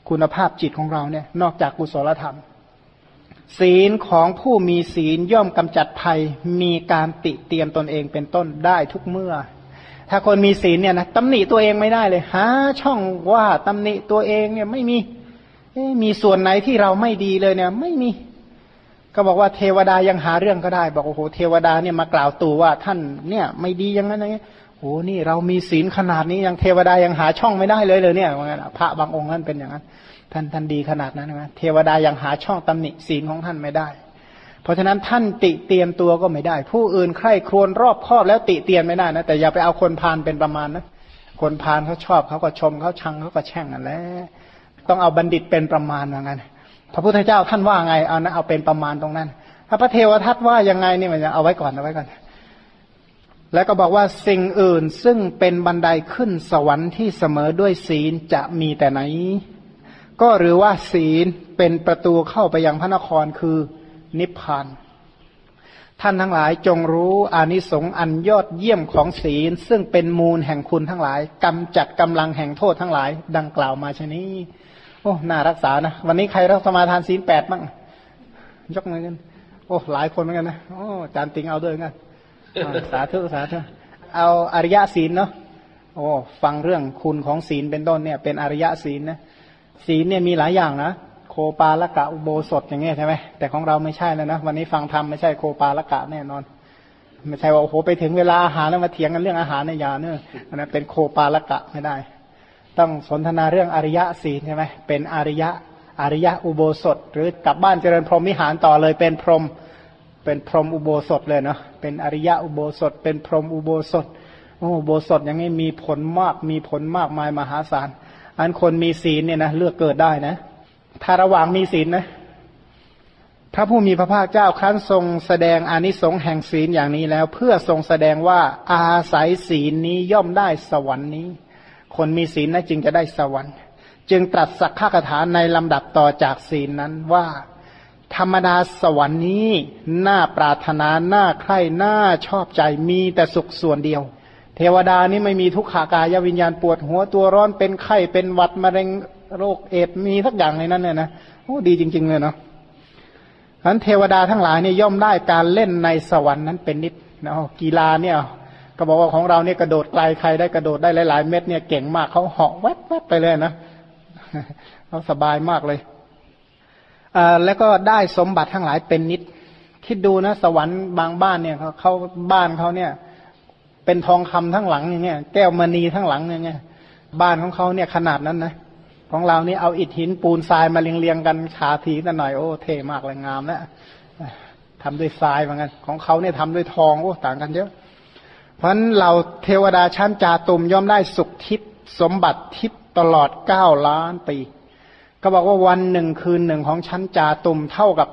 คุณภาพจิตของเราเนี่ยนอกจากกุศลธรรมศีลของผู้มีศีลย่อมกำจัดภัยมีการติเตียนตนเองเป็นต้นได้ทุกเมื่อถ้าคนมีศีลเนี่ยนะตำหนิตัวเองไม่ได้เลยหาช่องว่าตำหนิตัวเองเนี่ยไม่มีมีส่วนไหนที่เราไม่ดีเลยเนี่ยไม่มีก็บอกว่าเทวดายังหาเรื่องก็ได้บอกโอ้โหเทวดาเนี่ยมากล่าวตู่ว่าท่านเนี่ยไม่ดีอย่างนั้นอย่างนี้โอ้นี่เรามีศีลขนาดนี้ยังเทวดายังหาช่องไม่ได้เลยเนี่ยพระบางองค์นั้นเป็นอย่างนั้นท่านดีขนาดนั้นนะเทวดายังหาช่องตำหนิศีลของท่านไม่ได้เพราะฉะนั้นท่านติเตียนตัวก็ไม่ได้ผู้อื่นใคร่ครวญรอบคอบแล้วติเตียนไม่ได้นะแต่อย่าไปเอาคนพาลเป็นประมาณนะคนพาลเขาชอบเขาก็ชมเขาชังเขาก็แช่งนั่นแหละต้องเอาบัณฑิตเป็นประมาณว่างั้นพระพุทธเจ้าท่านว่าไงเอานะเอาเป็นประมาณตรงนั้นถ้าพระเทวทัตว่ายังไงนี่มันจะเอาไว้ก่อนแล้วก็บอกว่าสิ่งอื่นซึ่งเป็นบันไดขึ้นสวรรค์ที่เสมอด้วยศีลจะมีแต่ไหนก็หรือว่าศีลเป็นประตูเข้าไปยังพระนครคือนิพพานท่านทั้งหลายจงรู้อานิสงส์อันยอดเยี่ยมของศีลซึ่งเป็นมูลแห่งคุณทั้งหลายกำจัดกำลังแห่งโทษทั้งหลายดังกล่าวมาชนี้โอ้น่ารักษานะวันนี้ใครรักสมาทานศีล8บ้างยกมือกันโอ้หลายคนเหมือนกันนะโอ้อาจารย์ติงเอาด้วยกันสาธุเอาอริยศีลเนาะโอ้ฟังเรื่องคุณของศีลเป็นต้นเนี่ยเป็นอริยศีลนะศีลเนี่ยมีหลายอย่างนะโคปาละกะอุโบสถอย่างเงี้ยใช่ไหมแต่ของเราไม่ใช่แล้วนะวันนี้ฟังธรรมไม่ใช่โคปาละกะแน่นอนไม่ใช่ว่าโอ้โหไปถึงเวลาอาหารแล้วมาเถียงกันเรื่องอาหารในยาเนี่ยอันนั้นเป็นโคปาละกะไม่ได้ต้องสนทนาเรื่องอริยศีลใช่ไหมเป็นอริยอุโบสถหรือกลับบ้านเจริญพรหมวิหารต่อเลยเป็นพรหมอุโบสถเลยเนาะเป็นอริยอุโบสถเป็นพรหมอุโบสถอุโบสถอย่างนี้มีผลมากมายมหาศาลอันคนมีศีลเนี่ยนะเลือกเกิดได้นะถ้าระหว่างมีศีลนะพระผู้มีพระภาคเจ้าครั้นทรงแสดงอานิสงส์แห่งศีลอย่างนี้แล้วเพื่อทรงแสดงว่าอาศัยศีลนี้ย่อมได้สวรรค์นี้คนมีศีลนะจึงจะได้สวรรค์จึงตรัสสักขะคาถาในลำดับต่อจากศีลนั้นว่าธรรมดาสวรรค์นี้น่าปรารถนาน่าใคร่น่าชอบใจมีแต่สุขส่วนเดียวเทวดานี่ไม่มีทุกขากายวิญญาณปวดหัวตัวร้อนเป็นไข้เป็นหวัดมะเร็งโรคเอดส์มีสักอย่างในนั้นเนี่ยนะโอ้ดีจริงๆเลยเนาะฉะนั้นเทวดาทั้งหลายเนี่ยย่อมได้การเล่นในสวรรค์นั้นเป็นนิดนะกีฬาเนี่ยก็บอกว่าของเราเนี่ยกระโดดไกลใครได้กระโดดได้หลายๆเม็ดเนี่ยเก่งมากเขาเหาะแวบๆไปเลยนะเขาสบายมากเลยแล้วก็ได้สมบัติทั้งหลายเป็นนิดคิดดูนะสวรรค์บางบ้านเนี่ยเขาบ้านเขาเนี่ยเป็นทองคำทั้งหลังอย่างเงี้ยแก้วมณีทั้งหลังอย่างเงี้ยบ้านของเขาเนี่ยขนาดนั้นนะของเรานี่เอาอิฐหินปูนทรายมาเรียงกันฉาทีกันหน่อยโอ้เท่มากเลยงามนะทำด้วยทรายเหมือนกันของเขาเนี่ยทำด้วยทองโอ้ต่างกันเยอะเพราะฉะนั้นเราเทวดาชั้นจาตุมย่อมได้สุขทิพย์สมบัติทิพย์ตลอด9 ล้านปีก็บอกว่าวันหนึ่งคืนหนึ่งของชั้นจาตุมเท่ากับ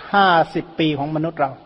50 ปีของมนุษย์เรา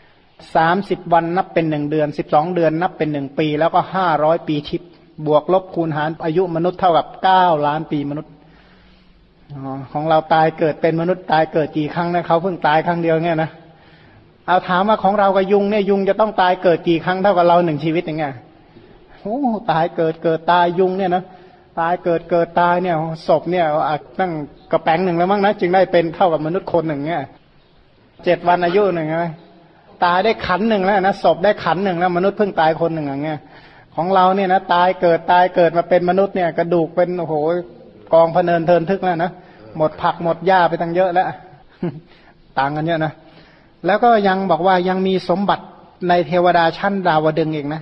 30 วันนับเป็น1 เดือน12 เดือนนับเป็น1 ปีแล้วก็500 ปีทิพย์บวกลบคูณหารอายุมนุษย์เท่ากับ9 ล้านปีมนุษย์ของเราตายเกิดเป็นมนุษย์ตายเกิดกี่ครั้งนะเขาเพิ่งตายครั้งเดียวเนี่ยนะเอาถามว่าของเรากับยุงเนี่ยยุงจะต้องตายเกิดกี่ครั้งเท่ากับเรา1 ชีวิตอย่างเงี้ยโอ้ตายเกิดตายยุงเนี่ยนะตายเกิดตายเนี่ยศพเนี่ยตั้งกระแปงหนึ่งแล้วมั้งนะจึงได้เป็นเท่ากับมนุษย์คนหนึ่งเนี่ย7 วันอายุหนึ่งไงตายได้ขันหนึ่งแล้วนะศพได้ขันหนึ่งแล้วมนุษย์เพิ่งตายคนหนึ่งอย่างเงี้ยของเราเนี่ยนะตายเกิดมาเป็นมนุษย์เนี่ยกระดูกเป็นโอ้โหกองพเนินเทินทึกแล้วนะหมดผักหมดหญ้าไปตั้งเยอะแล้วต่างกันเยอะนะแล้วก็ยังบอกว่ายังมีสมบัติในเทวดาชั้นดาวดึงส์อีกนะ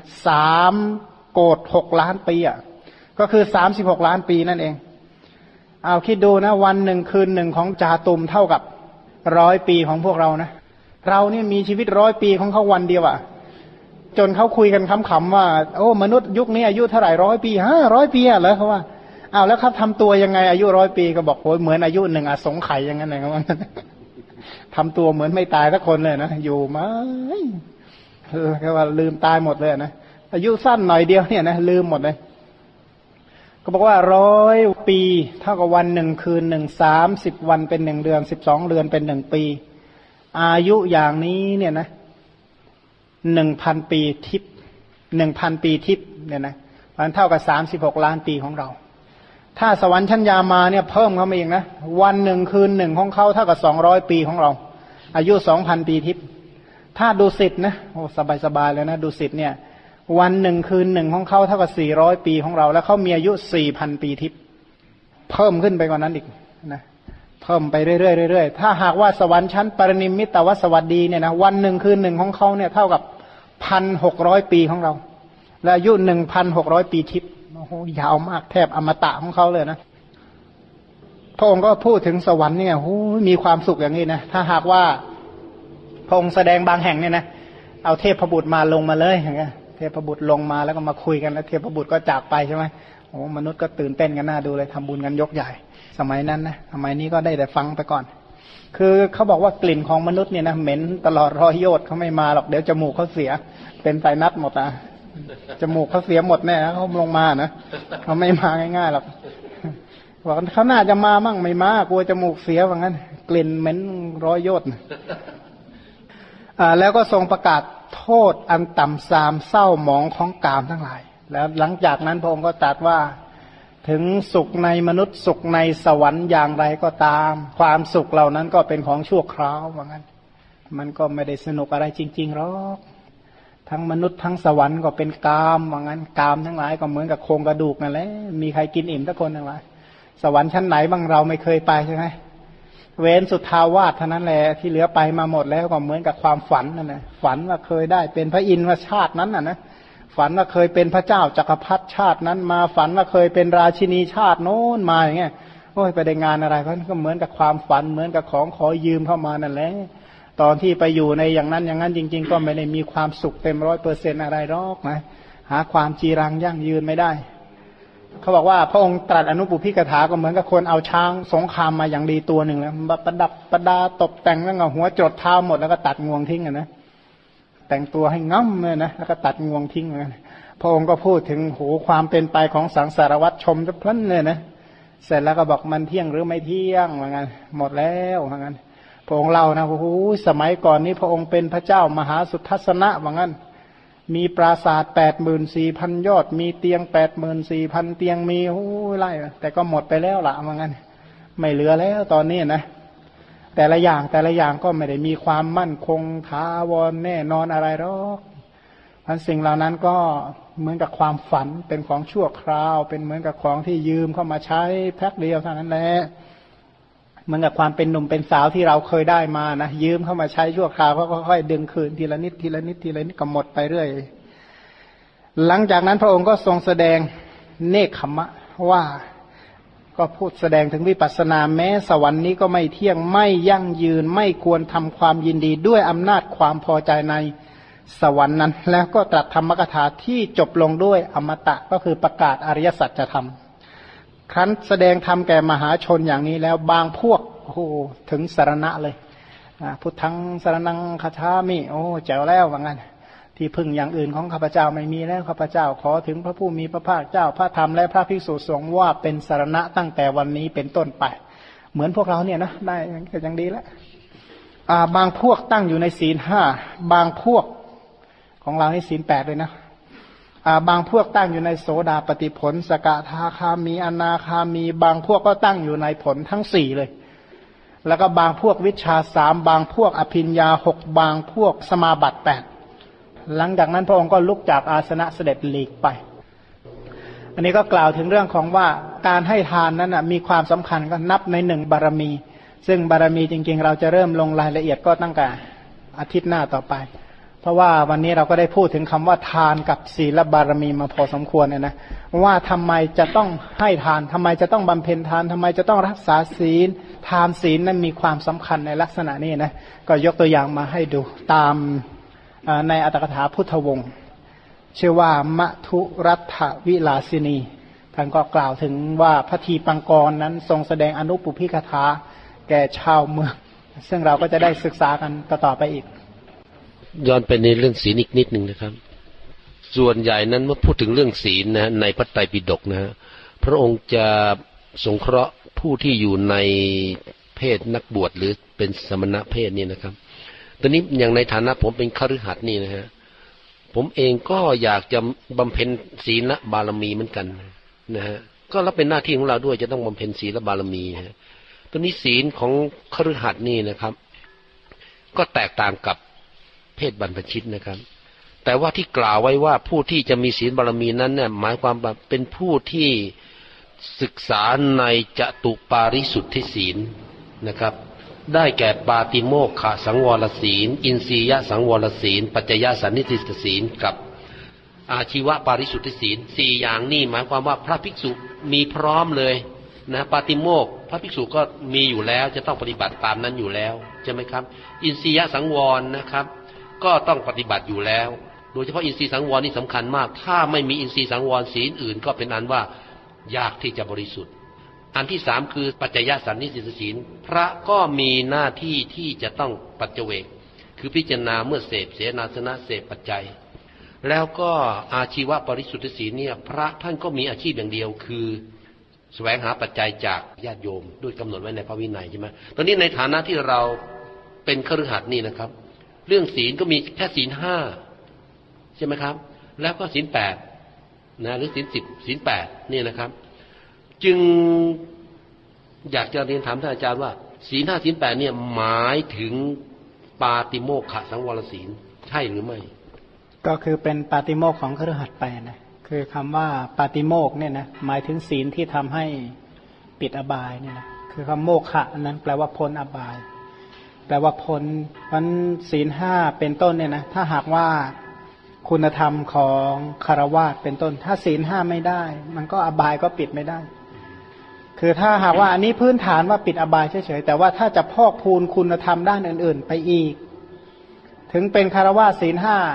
3 โกฏ 6 ล้านปีอ่ะก็คือ36 ล้านปีนั่นเองเอาคิดดูนะวันหนึ่งคืนหนึ่งของจาตุมเท่ากับ100 ปีของพวกเรานะเราเนี่ยมีชีวิต100 ปีของเขาวันเดียวอ่ะจนเขาคุยกันขำๆว่าโอ้มนุษย์ยุคนี้อายุเท่าไหร่100 ปี100 ปีอ่ะเหรอเขาว่าเอาแล้วครับทำตัวยังไงอายุ100 ปีก็บอกโอ้ยเหมือนอายุ1 อสงไขยอย่างนั้นเลยเขาว่าทำตัวเหมือนไม่ตายสักคนเลยนะอยู่มาแค่ว่าลืมตายหมดเลยนะอายุสั้นหน่อยเดียวเนี่ยนะลืมหมดเลยก็บอกว่า100 ปีเท่ากับวันหนึ่งคืนหนึ่ง30 วันเป็น1 เดือน12 เดือนเป็น1 ปีอายุอย่างนี้เนี่ยนะ1,000 ปีทิพย์1,000 ปีทิพย์เนี่ยนะมันเท่ากับ36 ล้านปีของเราถ้าสวรรค์ชั้นยามาเนี่ยเพิ่มเข้ามาอีกนะวันหนึ่งคืนหนึ่งของเขาเท่ากับ200 ปีของเราอายุ 2,000 ปีทิพย์ถ้าดุสิตนะโอ้สบายๆเลยนะดุสิตเนี่ยวันหนึ่งคืนหนึ่งของเขาเท่ากับ400 ปีของเราแล้วเขามีอายุ 4,000 ปีทิพย์เพิ่มขึ้นไปกว่านั้นอีกนะเพิ่มไปเรื่อยๆถ้าหากว่าสวรรค์ชั้นปรนิมมิตวสวัสดีเนี่ยนะวันหนึ่งคืนหนึ่งของเขาเนี่ยเท่ากับ 1,600 ปีของเราและอายุ 1,600 ปีทิพย์โอ้โหยาวมากแทบอมตะของเขาเลยนะพระองค์ก็พูดถึงสวรรค์เนี่ยโอ้มีความสุขอย่างนี้นะถ้าหากว่าพระองค์แสดงบางแห่งเนี่ยนะเอาเทพบุตรมาลงมาเลยอย่างเงี้ยเทพบุตรลงมาแล้วก็มาคุยกันแล้วเทพบุตรก็จากไปใช่ไหมโอ้มนุษย์ก็ตื่นเต้นกันหน้าดูเลยทำบุญกันยกใหญ่สมัยนั้นนะสมัยนี้ก็ได้แต่ฟังไปก่อนคือเขาบอกว่ากลิ่นของมนุษย์เนี่ยนะเหม็นตลอด100 โยชน์เขาไม่มาหรอกเดี๋ยวจมูกเขาเสียเป็นไซนัสหมดอ่ะจมูกเขาเสียหมดแน่เขาลงมานะเขาไม่มาง่ายๆหรอกบอกเขาน่าจะมามั่งไม่มากลัวจมูกเสียว่างั้นกลิ่นเหม็น100 โยชน์แล้วก็ทรงประกาศโทษอันต่ำทรามเศร้าหมองของกามทั้งหลายแล้วหลังจากนั้นพระองค์ก็ตรัสว่าถึงสุขในมนุษย์สุขในสวรรค์อย่างไรก็ตามความสุขเหล่านั้นก็เป็นของชั่วคราวว่างั้นมันก็ไม่ได้สนุกอะไรจริงๆหรอกทั้งมนุษย์ทั้งสวรรค์ก็เป็นกามว่างั้นกามทั้งหลายก็เหมือนกับโครงกระดูกนั่นแหละมีใครกินอิ่มสักคนทั้งหลายสวรรค์ชั้นไหนบ้างเราไม่เคยไปใช่ไหมเว้นสุทธาวาสเท่านั้นแหละที่เหลือไปมาหมดแล้วก็เหมือนกับความฝันนั่นแหละฝันว่าเคยได้เป็นพระอินทร์ว่าชาตินั้นนะฝันว่าเคยเป็นพระเจ้าจักรพรรดิชาตินั้นมาฝันว่าเคยเป็นราชินีชาติโน้นมาอย่างเงี้ยโอ้ยไปได้งานอะไรก็เหมือนกับความฝันเหมือนกับของขอยืมเข้ามานั่นแหละตอนที่ไปอยู่ในอย่างนั้นอย่างนั้นจริงๆก็ไม่ได้มีความสุขเต็ม100%อะไรหรอกนะหาความจีรังยั่งยืนไม่ได้เขาบอกว่าพระองค์ตรัสอนุปุพิกถาก็เหมือนกับคนเอาช้างสงครามมาอย่างดีตัวหนึ่งแล้วประดับประดาตกแต่งแล้วก็หัวจดเท้าหมดแล้วก็ตัดงวงทิ้งนะแต่งตัวให้ง่ำเลยนะแล้วก็ตัดงวงทิ้งเลยพระองค์ก็พูดถึงโหความเป็นไปของสังสารวัฏชมจะพลันเลยนะเสร็จแล้วก็บอกมันเที่ยงหรือไม่เที่ยงว่างั้นหมดแล้วว่างั้นพระองค์เล่านะโอ้โหสมัยก่อนนี้พระองค์เป็นพระเจ้ามหาสุทัศนะว่างั้นมีปราสาท 84,000 ยอดมีเตียง 84,000 เตียงมีโอ้ยไล่แต่ก็หมดไปแล้วล่ะว่างั้นไม่เหลือแล้วตอนนี้นะแต่ละอย่างก็ไม่ได้มีความมั่นคงถาวรแน่นอนอะไรหรอกพันสิ่งเหล่านั้นก็เหมือนกับความฝันเป็นของชั่วคราวเป็นเหมือนกับของที่ยืมเข้ามาใช้แพ็คเดียวเท่านั้นแหละเหมือนกับความเป็นหนุ่มเป็นสาวที่เราเคยได้มานะยืมเข้ามาใช้ชั่วคราวก็ค่อยๆดึงคืนทีละนิดทีละนิดทีละนิดก็หมดไปเรื่อยหลังจากนั้นพระองค์ก็ทรงแสดงเนกขัมมะว่าก็พูดแสดงถึงวิปัสสนาแม้สวรรค์นี้ก็ไม่เที่ยงไม่ยั่งยืนไม่ควรทำความยินดีด้วยอำนาจความพอใจในสวรรค์นั้นแล้วก็ตรัสธรรมกถาที่จบลงด้วยอมตะก็คือประกาศอริยสัจธรรมครั้นแสดงธรรมแก่มหาชนอย่างนี้แล้วบางพวกโอ้โหถึงสรณะเลยพุทธังสรณังคาชามิโอ้แจ๋วแล้วว่างั้นที่พึ่งอย่างอื่นของข้าพเจ้าไม่มีแล้วข้าพเจ้าขอถึงพระผู้มีพระภาคเจ้าพระธรรมและพระภิกษุสงฆ์ว่าเป็นสรณะตั้งแต่วันนี้เป็นต้นไปเหมือนพวกเราเนี่ยนะได้ก็ยังดีแล้วบางพวกตั้งอยู่ในศีล 5บางพวกของเราในศีล 8เลยนะบางพวกตั้งอยู่ในโสดาปัตติผลสกทาคามีอนาคามีบางพวกก็ตั้งอยู่ในผลทั้ง4เลยแล้วก็บางพวกวิชชา3บางพวกอภิญญา6บางพวกสมาบัติ8หลังจากนั้นพระองค์ก็ลุกจากอาสนะเสด็จหลีกไปอันนี้ก็กล่าวถึงเรื่องของว่าการให้ทานนั้นมีความสำคัญก็นับใน1บารมีซึ่งบารมีจริงๆเราจะเริ่มลงรายละเอียดก็ตั้งแต่อาทิตย์หน้าต่อไปเพราะว่าวันนี้เราก็ได้พูดถึงคำว่าทานกับศีลบารมีมาพอสมควรเนี่ยนะว่าทำไมจะต้องให้ทานทำไมจะต้องบำเพ็ญทานทำไมจะต้องรักษาศีลทานศีลนั้นมีความสำคัญในลักษณะนี้นะก็ยกตัวอย่างมาให้ดูตามในอัตถกถาพุทธวงศ์ชื่อว่ามัทุรัฐวิลาสินีท่านก็กล่าวถึงว่าพระทีปังกรนั้นทรงแสดงอนุปุพิกถาแก่ชาวเมืองซึ่งเราก็จะได้ศึกษากันต่อไปอีกย้อนไปในเรื่องศีลอีกนิดหนึ่งนะครับส่วนใหญ่นั้นเมื่อพูดถึงเรื่องศีลนะในพระไตรปิฎกนะฮะพระองค์จะสงเคราะห์ผู้ที่อยู่ในเพศนักบวชหรือเป็นสมณเพศนี่นะครับตอนนี้อย่างในฐานะผมเป็นคฤหัสถ์นี่นะฮะผมเองก็อยากจะบำเพ็ญศีลบารมีเหมือนกันนะฮะก็รับเป็นหน้าที่ของเราด้วยจะต้องบำเพ็ญศีลบารมีฮะตัวนี้ศีลของคฤหัสถ์นี่นะครับก็แตกต่างกับเพศบรรพชิตนะครับแต่ว่าที่กล่าวไว้ว่าผู้ที่จะมีศีลบารมีนั้นเนี่ยหมายความว่าเป็นผู้ที่ศึกษาในจตุปาริสุทธิศีลนะครับได้แก่ปาติโมกขสังวรศีลอินทรียสังวรศีลปัจจยสันนิสิตศีลกับอาชีวปาริสุทธิศีลสี่อย่างนี่หมายความว่าพระภิกษุมีพร้อมเลยนะปาติโมกข์พระภิกษุก็มีอยู่แล้วจะต้องปฏิบัติตามนั้นอยู่แล้วใช่ไหมครับอินทรียสังวรนะครับก็ต้องปฏิบัติอยู่แล้วโดยเฉพาะอินทรีย์สังวรนี่สำคัญมากถ้าไม่มีอินทรีย์สังวรศีลอื่นก็เป็นอันว่ายากที่จะบริสุทธิ์อันที่สามคือปัจจยสันนิสิตศีลพระก็มีหน้าที่ที่จะต้องปัจเจเวกคือพิจารณาเมื่อเสพเสนาสนะเสพปัจจัยแล้วก็อาชีวปริสุทธิศีลเนี่ยพระท่านก็มีอาชีพอย่างเดียวคือแสวงหาปัจจัยจากญาติโยมด้วยกำหนดไว้ในพระวินัยใช่ไหมตอนนี้ในฐานะที่เราเป็นคฤหัสถ์นี่นะครับเรื่องศีลก็มีแค่ศีลห้าใช่ไหมครับแล้วก็ศีลแปดนะหรือศีล10ศีล8นี่นะครับจึงอยากจะเรียนถามท่านอาจารย์ว่าศีล5ศีล8เนี่ยหมายถึงปาติโมกขสังวรศีลใช่หรือไม่ก็คือเป็นปาติโมกข์ของคฤหัสถ์ไปนะคือคำว่าปาติโมกข์เนี่ยนะหมายถึงศีลที่ทำให้ปิดอบายเนี่ยนะคือคำโมกขะนั้นแปลว่าพ้นอบายแปลว่าพ้นมันศีล5เป็นต้นเนี่ยนะถ้าหากว่าคุณธรรมของคฤหัสถ์เป็นต้นถ้าศีล5ไม่ได้มันก็อบายก็ปิดไม่ได้คือถ้าหากว่าอันนี้พื้นฐานว่าปิดอบายเฉยๆแต่ว่าถ้าจะพอกพูนคุณธรรมด้านอื่นๆไปอีกถึงเป็นคฤหัสถ์ศีล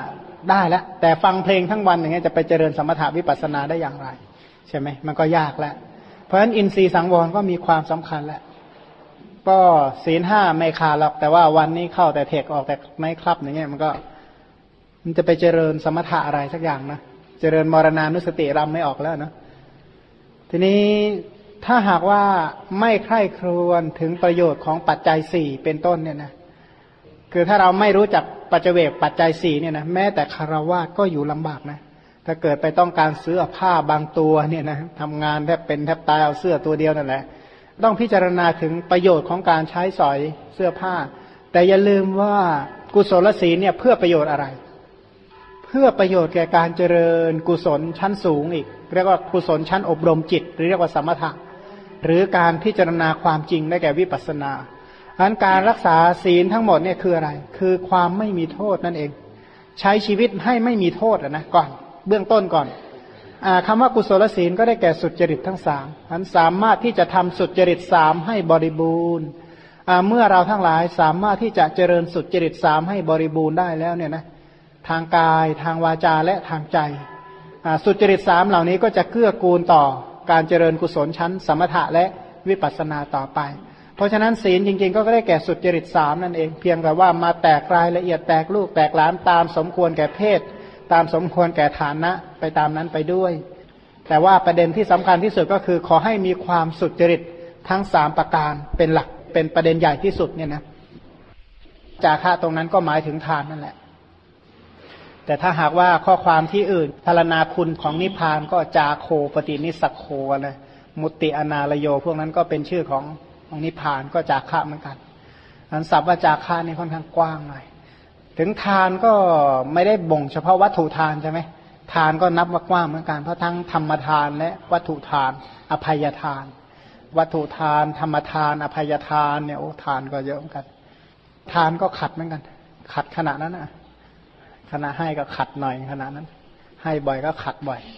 5ได้แล้วแต่ฟังเพลงทั้งวันอย่างเงี้ยจะไปเจริญสมถะวิปัสสนาได้อย่างไรใช่ไหมมันก็ยากแล้วเพราะฉะนั้นอินทรีย์สังวรก็มีความสำคัญแล้วก็ศีล5ไม่ขาดหรอกแต่ว่าวันนี้เข้าแต่เทคออกแต่ไม่คลับอย่างเงี้ยมันจะไปเจริญสมถะอะไรสักอย่างนะเจริญมรณานุสติรำไม่ออกแล้วนะทีนี้ถ้าหากว่าไม่ใคร่ครวญถึงประโยชน์ของปัจจัย4เป็นต้นเนี่ยนะคือถ้าเราไม่รู้จักปัจเจเวกปัจจัย4เนี่ยนะแม้แต่คฤหัสถ์ก็อยู่ลำบากนะถ้าเกิดไปต้องการซื้อผ้าบางตัวเนี่ยนะทำงานแทบเป็นแทบตายเอาเสื้อตัวเดียวนั่นแหละต้องพิจารณาถึงประโยชน์ของการใช้สอยเสื้อผ้าแต่อย่าลืมว่ากุศลศีลเนี่ยเพื่อประโยชน์อะไรเพื่อประโยชน์แก่การเจริญกุศลชั้นสูงอีกเรียกว่ากุศลชั้นอบรมจิตหรือเรียกว่าสมถะหรือการพิจารณาความจริงได้แก่วิปัสสนาอันการรักษาศีลทั้งหมดเนี่ยคืออะไรคือความไม่มีโทษนั่นเองใช้ชีวิตให้ไม่มีโทษนะก่อนเบื้องต้นก่อนคำว่ากุศลศีลก็ได้แก่สุจริตทั้ง3อันสามารถที่จะทำสุจริต3ให้บริบูรณ์เมื่อเราทั้งหลายสามารถที่จะเจริญสุจริต3ให้บริบูรณ์ได้แล้วเนี่ยนะทางกายทางวาจาและทางใจสุจริต3เหล่านี้ก็จะเกื้อกูลต่อการเจริญกุศลชั้นสมถะและวิปัสสนาต่อไปเพราะฉะนั้นศีลจริงๆก็ได้แก่สุจริต3นั่นเองเพียงแต่ว่ามาแตกรายละเอียดแตกลูกแตกหลานตามสมควรแก่เพศตามสมควรแก่ฐานะไปตามนั้นไปด้วยแต่ว่าประเด็นที่สำคัญที่สุดก็คือขอให้มีความสุจริตทั้ง3ประการเป็นหลักเป็นประเด็นใหญ่ที่สุดเนี่ยนะจาคะตรงนั้นก็หมายถึงทานนั่นแหละแต่ถ้าหากว่าข้อความที่อื่นพรรณนาคุณของนิพพานก็จาโคปฏินิสักโคนะมุตติอนาลโยพวกนั้นก็เป็นชื่อของนิพพานก็จาคะเหมือนกันอันศัพท์ว่าจาคะนี่ค่อนข้างกว้างหน่อยถึงทานก็ไม่ได้บ่งเฉพาะวัตถุทานใช่ไหมทานก็นับว่ากว้างเหมือนกันเพราะทั้งธรรมทานและวัตถุทานอภัยทานวัตถุทานธรรมทานอภัยทานเนี่ยโอ้ทานก็เยอะเหมือนกันทานก็ขัดเหมือนกันขัดขนาดนั้นนะขณะให้ก็ขัดหน่อยขณะนั้นให้บ่อยก็ขัดบ่อย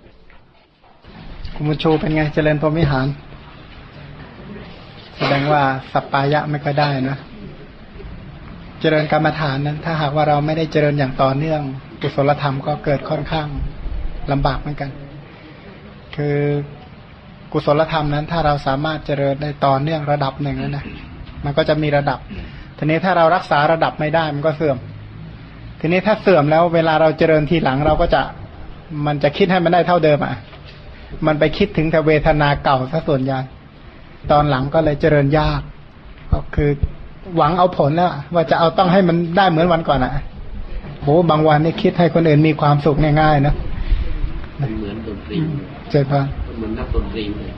คุณบุญชูเป็นไงเจริญพรหมวิหารแสดงว่าสัปปายะไม่ค่อยได้นะเจริญกรรมฐานนั้นถ้าหากว่าเราไม่ได้เจริญอย่างต่อเนื่องกุศลธรรมก็เกิดค่อนข้างลำบากเหมือนกันคือกุศลธรรมนั้นถ้าเราสามารถเจริญได้ต่อเนื่องระดับหนึ่งแล้วนะมันก็จะมีระดับทีนี้ถ้าเรารักษาระดับไม่ได้มันก็เสื่อมทีนี้ถ้าเสื่อมแล้วเวลาเราเจริญทีหลังเราก็จะมันจะคิดให้มันได้เท่าเดิมมันไปคิดถึงแต่เวทนาเก่าซะส่วนใหญ่ตอนหลังก็เลยเจริญยากก็คือหวังเอาผลแล้วว่าจะเอาต้องให้มันได้เหมือนวันก่อนโหบางวันนี่คิดให้คนอื่นมีความสุขง่ายๆนะเหมือนดนตรีเจริญพรเหมือนนักดนตรีเลย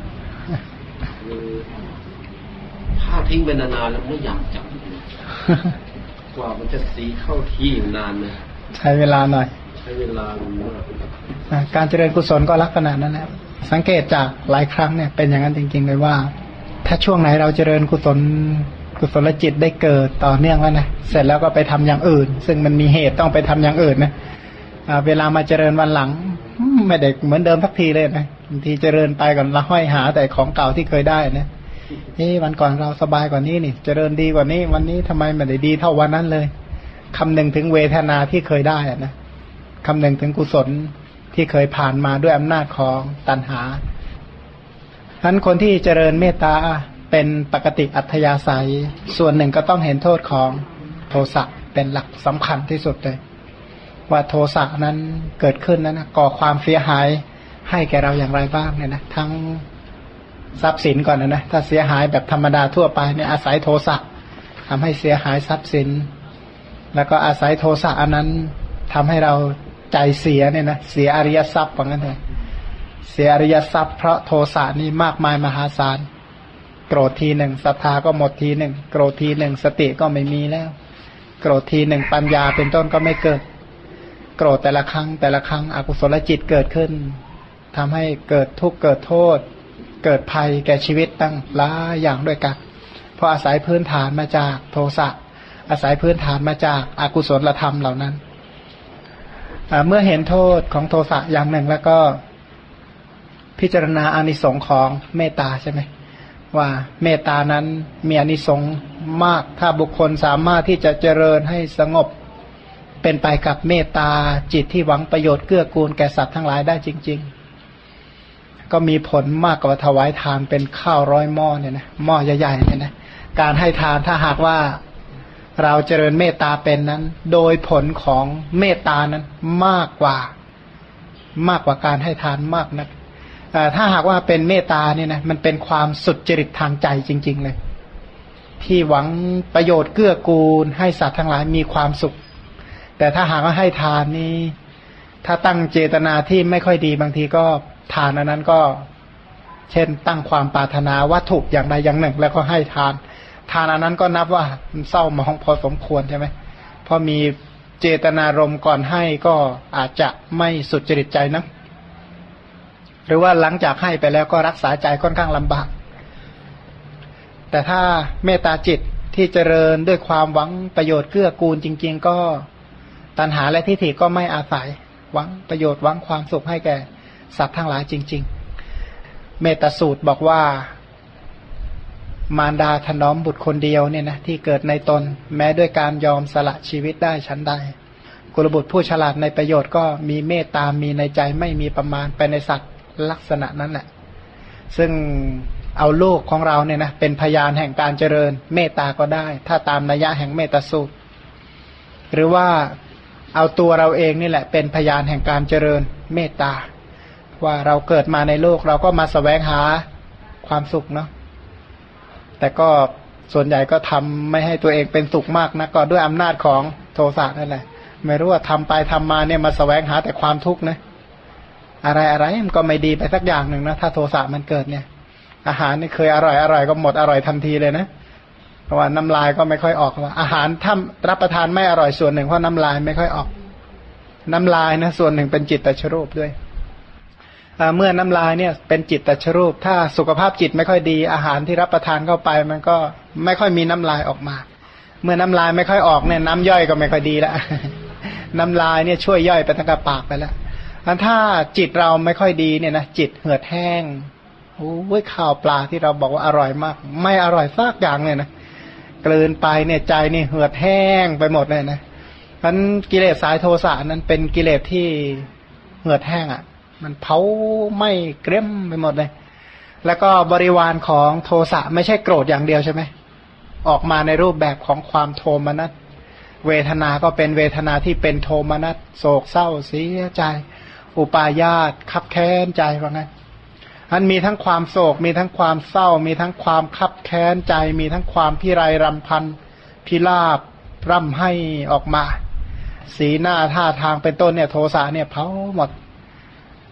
ถ้าทิ้งไปนานๆแล้วไม่อยากจับกว่ามันจะสีเข้าที่นานเลยใช้เวลาหน่อยใช้เวลามากการเจริญกุศลก็ลักษณะนั้นแหละสังเกตจากหลายครั้งเนี่ยเป็นอย่างนั้นจริงๆเลยว่าถ้าช่วงไหนเราเจริญกุศลจิตได้เกิดต่อเนื่องแล้วนะเสร็จแล้วก็ไปทำอย่างอื่นซึ่งมันมีเหตุต้องไปทำอย่างอื่นนะเวลามาเจริญวันหลังไม่ได้เหมือนเดิมสักทีเลยนะบางทีเจริญไปก่อนละห้อยหาแต่ของเก่าที่เคยได้นะวันก่อนเราสบายกว่านี้นี่เจริญดีกว่านี้วันนี้ทำไมไม่ได้ดีเท่าวันนั้นเลยคำนึงถึงเวทนาที่เคยได้นะคำนึงถึงกุศลที่เคยผ่านมาด้วยอำนาจของตัณหาฉะนั้นคนที่เจริญเมตตาเป็นปกติอัธยาศัยส่วนหนึ่งก็ต้องเห็นโทษของโทสะเป็นหลักสำคัญที่สุดเลยว่าโทสะนั้นเกิดขึ้นนั้นก่อความเสียหายให้แก่เราอย่างไรบ้างเนี่ยนะทั้งทรัพย์สินก่อนนะถ้าเสียหายแบบธรรมดาทั่วไปเนี่ยอาศัยโทสะทำให้เสียหายทรัพย์สินแล้วก็อาศัยโทสะอันนั้นทำให้เราใจเสียเนี่ยนะเสียอริยทรัพย์ว่างั้นเลยเสียอริยทรัพย์เพราะโทสะนี่มากมายมหาศาลโกรธทีหนึ่งศรัทธาก็หมดทีหนึ่งโกรธทีหนึ่งสติก็ไม่มีแล้วโกรธทีหนึ่งปัญญาเป็นต้นก็ไม่เกิดโกรธแต่ละครั้งอกุศลจิตเกิดขึ้นทำให้เกิดทุกข์เกิดโทษเกิดภัยแก่ชีวิตตั้งหลายอย่างด้วยกันเพราะอาศัยพื้นฐานมาจากโทสะอาศัยพื้นฐานมาจากอากุศลธรรมเหล่านั้นเมื่อเห็นโทษของโทสะอย่างหนึ่งแล้วก็พิจารณาอานิสงส์ของเมตตาใช่ไหมว่าเมตตานั้นมีอานิสงส์มากถ้าบุคคลสามารถที่จะเจริญให้สงบเป็นไปกับเมตตาจิตที่หวังประโยชน์เกื้อกูลแก่สัตว์ทั้งหลายได้จริงๆก็มีผลมากกว่าถวายทานเป็นข้าว100 หม้อเนี่ยนะหม้อใหญ่ๆเนี่ยนะการให้ทานถ้าหากว่าเราเจริญเมตตาเป็นนั้นโดยผลของเมตตานั้นมากกว่าการให้ทานมากนะถ้าหากว่าเป็นเมตตาเนี่ยนะมันเป็นความสุจริตทางใจจริงๆเลยที่หวังประโยชน์เกื้อกูลให้สัตว์ทั้งหลายมีความสุขแต่ถ้าหากว่าให้ทานนี้ถ้าตั้งเจตนาที่ไม่ค่อยดีบางทีก็ทานอันนั้นก็เช่นตั้งความปรารถนาวัตถุอย่างใดอย่างหนึ่งแล้วก็ให้ทานอันนั้นก็นับว่าเศร้าหมองพอสมควรใช่ไหมเพราะมีเจตนารมณ์ก่อนให้ก็อาจจะไม่สุจริตใจนะหรือว่าหลังจากให้ไปแล้วก็รักษาใจค่อนข้างลำบากแต่ถ้าเมตตาจิตที่เจริญด้วยความหวังประโยชน์เกื้อกูลจริงๆก็ตัณหาและทิฏฐิก็ไม่อาศัยหวังประโยชน์หวังความสุขให้แก่สัตว์ทั้งหลายจริงๆเมตตาสูตรบอกว่ามารดาถนอมบุตรคนเดียวเนี่ยนะที่เกิดในตนแม้ด้วยการยอมสละชีวิตได้ชั้นใดกุลบุตรผู้ฉลาดในประโยชน์ก็มีเมตตามีในใจไม่มีประมาณไปในสัตว์ลักษณะนั้นแหละซึ่งเอาลูกของเราเนี่ยนะเป็นพยานแห่งการเจริญเมตตาก็ได้ถ้าตามนัยยะแห่งเมตตาสูตรหรือว่าเอาตัวเราเองนี่แหละเป็นพยานแห่งการเจริญเมตตาว่าเราเกิดมาในโลกเราก็มาแสวงหาความสุขเนาะแต่ก็ส่วนใหญ่ก็ทำไม่ให้ตัวเองเป็นสุขมากนะก็ด้วยอำนาจของโทสะนั่นแหละไม่รู้ว่าทำไปทำมาเนี่ยมาแสวงหาแต่ความทุกข์นะอะไรมันก็ไม่ดีไปสักอย่างหนึ่งนะถ้าโทสะมันเกิดเนี่ยอาหารนี่เคยอร่อยก็หมดอร่อยทันทีเลยนะเพราะว่าน้ำลายก็ไม่ค่อยออกว่าอาหารถ้ารับประทานไม่อร่อยส่วนหนึ่งเพราะน้ำลายไม่ค่อยออกน้ำลายนะส่วนหนึ่งเป็นจิตตชรูปด้วยเมื่อน้ำลายเนี่ยเป็นจิตตชรูปถ้าสุขภาพจิตไม่ค่อยดีอาหารที่รับประทานเข้าไปมันก็ไม่ค่อยมีน้ำลายออกมาเมื่อน้ำลายไม่ค่อยออกเนี่ยน้ำย่อยก็ไม่ค่อยดีละ น้ำลายเนี่ยช่วยย่อยไปทั้งกระปากไปแล้วถ้าจิตเราไม่ค่อยดีเนี่ยนะจิตเหือดแห้งโอ้ยข้าวปลาที่เราบอกว่าอร่อยมากไม่อร่อยสักอย่างเลยนะกลืนไปเนี่ยใจนี่เหือดแห้งไปหมดเลยนะเพราะกิเลสสายโทสะนั้นเป็นกิเลสที่เหือดแห้งอ่ะมันเผาไหม้เกรี้ยมไปหมดเลยแล้วก็บริวารของโทสะไม่ใช่โกรธอย่างเดียวใช่ไหมออกมาในรูปแบบของความโทมนัสเวทนาก็เป็นเวทนาที่เป็นโทมนัสโศกเศร้าเสียใจอุปาญาตคับแค้นใจว่างั้นอันมีทั้งความโศกมีทั้งความเศร้ามีทั้งความคับแค้นใจมีทั้งความพิไรรำพันพิราบร่ำให้ออกมาสีหน้าท่าทางเป็นต้นเนี่ยโทสะเนี่ยเผาหมด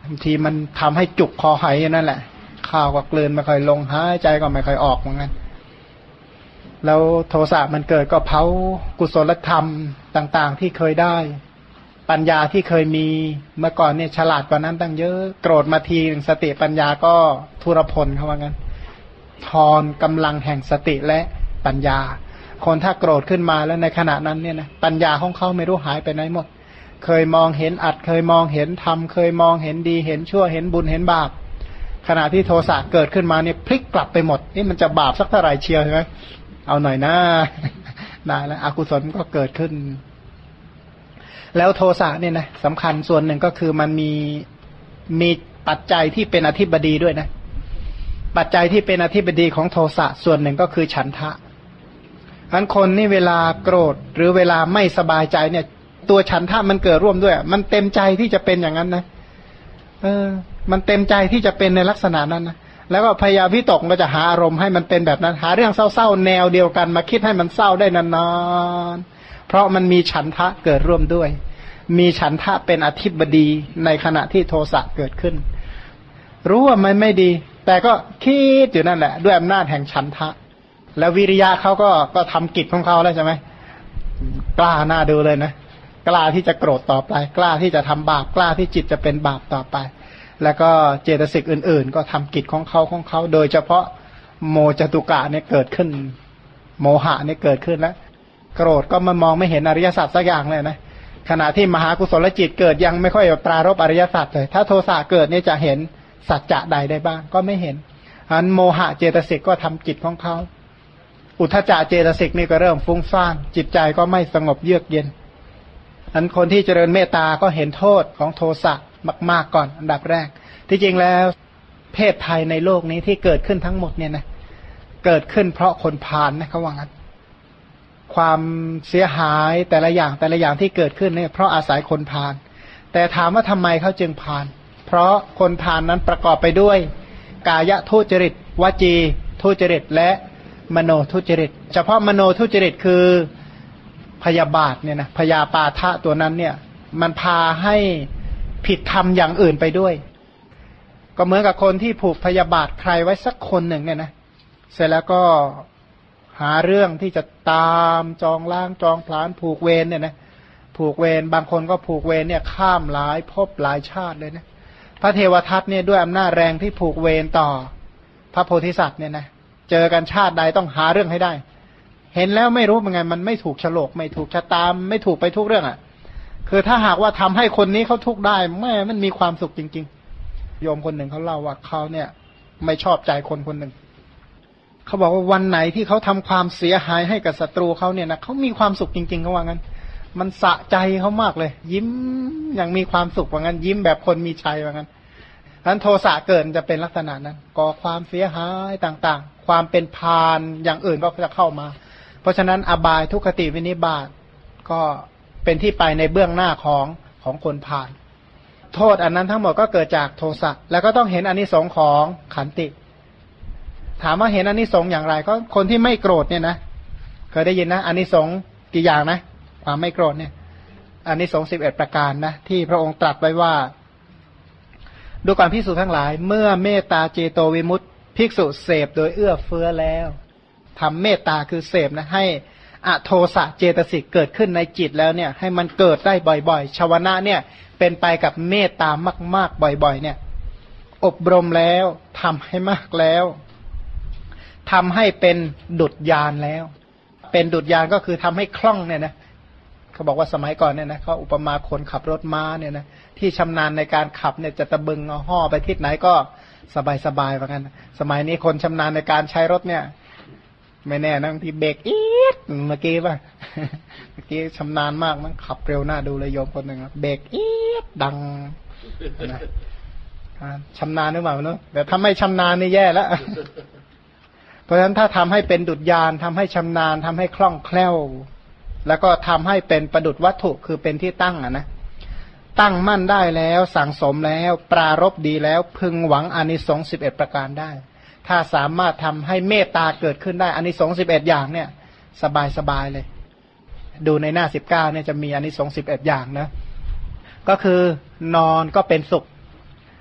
บางทีมันทำให้จุกคอหายนั่นแหละข้าวก็กลืนไม่ค่อยลงหายใจก็ไม่ค่อยออกเหมือนกันแล้วโทสะมันเกิดก็เผากุศลธรรมต่างๆที่เคยได้ปัญญาที่เคยมีเมื่อก่อนเนี่ยฉลาดกว่านั้นตั้งเยอะโกรธมาทีสติปัญญาก็ทุรพลเขาว่างั้นทอนกำลังแห่งสติและปัญญาคนถ้าโกรธขึ้นมาแล้วในขณะนั้นเนี่ยนะปัญญาของเขาไม่รู้หายไปไหนหมดเคยมองเห็นอัดเคยมองเห็นธรรมเคยมองเห็นดีเห็นชั่วเห็นบุญเห็นบาปขณะที่โทสะเกิดขึ้นมาเนี่ยพลิกกลับไปหมดนี่มันจะบาปสักเท่าไหร่เชียวใช่ไหมเอาหน่อยนะได้แล้วอกุศลก็เกิดขึ้นแล้วโทสะเนี่ยนะสำคัญส่วนหนึ่งก็คือมันมีปัจจัยที่เป็นอธิบดีด้วยนะปัจจัยที่เป็นอธิบดีของโทสะส่วนหนึ่งก็คือฉันทะอันคนนี่เวลาโกรธหรือเวลาไม่สบายใจเนี่ยตัวฉันทะมันเกิดร่วมด้วยมันเต็มใจที่จะเป็นอย่างนั้นนะมันเต็มใจที่จะเป็นในลักษณะนั้นนะแล้วก็พยายามวิตกก็จะหาอารมณ์ให้มันเป็นแบบนั้นหาเรื่องเศร้าๆแนวเดียวกันมาคิดให้มันเศร้าได้นานๆเพราะมันมีฉันทะเกิดร่วมด้วยมีฉันทะเป็นอธิบดีในขณะที่โทสะเกิดขึ้นรู้ว่ามันไม่ดีแต่ก็คิดอยู่นั่นแหละด้วยอำนาจแห่งฉันทะแล้ววิริยะเขาก็ทำกิจของเขาแล้วใช่ไหมกล้าหน้าดูเลยนะกล้าที่จะโกรธต่อไปกล้าที่จะทำบาปกล้าที่จิตจะเป็นบาปต่อไปแล้วก็เจตสิกอื่นๆก็ทำกิจของเขาโดยเฉพาะโมจตุกะเนี่ยเกิดขึ้นโมหะเนี่ยเกิดขึ้นแล้วโกรธก็มามองไม่เห็นอริยสัจสักอย่างเลยนะขณะที่มหากุศลจิตเกิดยังไม่ค่อยปรารภอริยสัจเลยถ้าโทสะเกิดเนี่ยจะเห็นสัจจะใดได้บ้างก็ไม่เห็นอันโมหะเจตสิกก็ทำกิจของเขาอุทธัจจะเจตสิกนี่ก็เริ่มฟุ้งซ่านจิตใจก็ไม่สงบเยือกเย็นอันคนที่เจริญเมตตาก็เห็นโทษของโทสะมากๆก่อนอันดับแรกที่จริงแล้วเพศภัยในโลกนี้ที่เกิดขึ้นทั้งหมดเนี่ยนะเกิดขึ้นเพราะคนพาลนะเขาว่างั้นความเสียหายแต่ละอย่างที่เกิดขึ้นเนี่ยเพราะอาศัยคนพาลแต่ถามว่าทำไมเขาจึงพาลเพราะคนพาลนั้นประกอบไปด้วยกายทุจริตวจีทุจริตและมโนทุจริตเฉพาะมโนทุจริตคือพยาบาทเนี่ยนะพยาปาทะตัวนั้นเนี่ยมันพาให้ผิดธรรมอย่างอื่นไปด้วยก็เหมือนกับคนที่ผูกพยาบาทใครไว้สักคนหนึ่งเนี่ยนะเสร็จแล้วก็หาเรื่องที่จะตามจองล้างจองผลาญผูกเวรเนี่ยนะผูกเวรบางคนก็ผูกเวรเนี่ยข้ามหลายภพหลายชาติเลยนะพระเทวทัตเนี่ยด้วยอำนาจแรงที่ผูกเวรต่อพระโพธิสัตว์เนี่ยนะเจอกันชาติใดต้องหาเรื่องให้ได้เห็นแล้วไม่รู้เป็นไงมันไม่ถูกโฉลกไม่ถูกชะตาไม่ถูกไปทุกเรื่องอ่ะคือถ้าหากว่าทำให้คนนี้เขาทุกข์ได้แม่มันมีความสุขจริงๆโยมคนหนึ่งเขาเล่าว่าเขาเนี่ยไม่ชอบใจคนคนหนึ่งเขาบอกว่าวันไหนที่เขาทำความเสียหายให้กับศัตรูเขาเนี่ยนะเขามีความสุขจริงๆเขาว่างั้นมันสะใจเขามากเลยยิ้มอย่างมีความสุขว่างั้นยิ้มแบบคนมีชัยว่างั้นนั้นโทสะเกิดจะเป็นลักษณะนั้นก่อความเสียหายต่างๆความเป็นพาลอย่างอื่นก็จะเข้ามาเพราะฉะนั้นอบายทุกขติวินิบาตก็เป็นที่ไปในเบื้องหน้าของคนพาลโทษอันนั้นทั้งหมดก็เกิดจากโทสะแล้วก็ต้องเห็นอานิสงส์ของขันติถามว่าเห็นอานิสงส์อย่างไรก็คนที่ไม่โกรธเนี่ยนะเคยได้ยินนะอานิสงส์กี่อย่างนะความไม่โกรธเนี่ยอานิสงส์11ประการนะที่พระองค์ตรัสไว้ว่าดูก่อนภิกษุทั้งหลายเมื่อเมตตาเจโตวิมุตติภิกษุเสพโดยเอื้อเฟื้อแล้วทำเมตตาคือเสพนะให้อโทสะเจตสิกเกิดขึ้นในจิตแล้วเนี่ยให้มันเกิดได้บ่อยๆชวนะเนี่ยเป็นไปกับเมตตามากๆบ่อยๆเนี่ยอบรมแล้วทำให้มากแล้วทำให้เป็นดุจยานแล้วเป็นดุจยานก็คือทำให้คล่องเนี่ยนะเขาบอกว่าสมัยก่อนเนี่ยนะเขาอุปมาคนขับรถม้าเนี่ยนะที่ชำนาญในการขับเนี่ยจะตะบึงเอาห่อไปทิศไหนก็สบายๆเหมือนกันสมัยนี้คนชำนาญในการใช้รถเนี่ยไม่แน่นะบางทีเบรกอีดเมื่อกี้ชำนาญมากมันขับเร็วหน้าดูเลยโยมคนหนึ่งเบรกอีดดังนะชำนาญหรือเปล่าเนอะแต่ถ้าไม่ชำนาญนี่แย่แล้วเพราะฉะนั้นถ้าทำให้เป็นดุจยานทำให้ชำนาญทำให้คล่องแคล่วแล้วก็ทำให้เป็นประดุจวัตถุคือเป็นที่ตั้งนะตั้งมั่นได้แล้วสั่งสมแล้วปรารภดีแล้วพึงหวังอานิสงส์11ประการได้ถ้าสามารถทำให้เมตตาเกิดขึ้นได้อานิสงส์11อย่างเนี่ยสบายเลยดูในหน้า19เนี่ยจะมีอานิสงส์11อย่างนะก็คือนอนก็เป็นสุข